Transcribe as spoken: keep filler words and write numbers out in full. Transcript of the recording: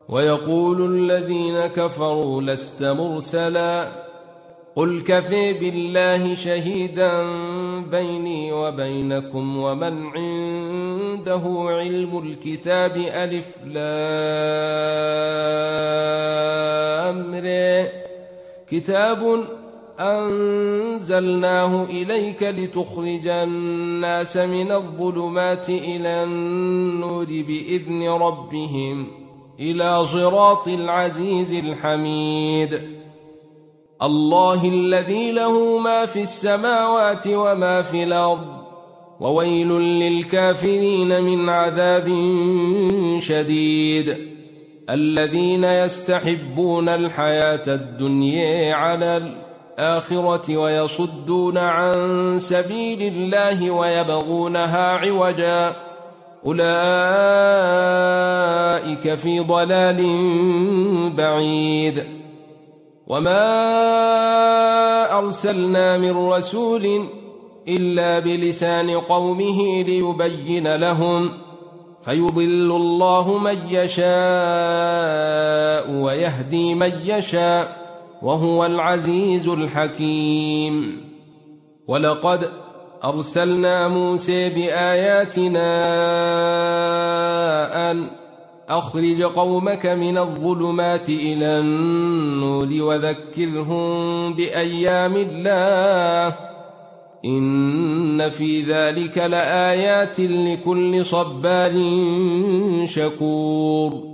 ويقول الذين كفروا لست مرسلا قل كفى بالله شهيدا بيني وبينكم ومن عنده علم الكتاب ألف لام ر كتاب أنزلناه إليك لتخرج الناس من الظلمات إلى النور بإذن ربهم إلى صراط العزيز الحميد الله الذي له ما في السماوات وما في الأرض وويل للكافرين من عذاب شديد الذين يستحبون الحياة الدنيا على الآخرة ويصدون عن سبيل الله ويبغونها عوجا أولئك في ضلال بعيد وما أرسلنا من رسول إلا بلسان قومه ليبين لهم فيضل الله من يشاء ويهدي من يشاء وهو العزيز الحكيم ولقد أرسلنا موسى بآياتنا أن أخرج قومك من الظلمات إلى النور وذكرهم بأيام الله إن في ذلك لآيات لكل صبار شكور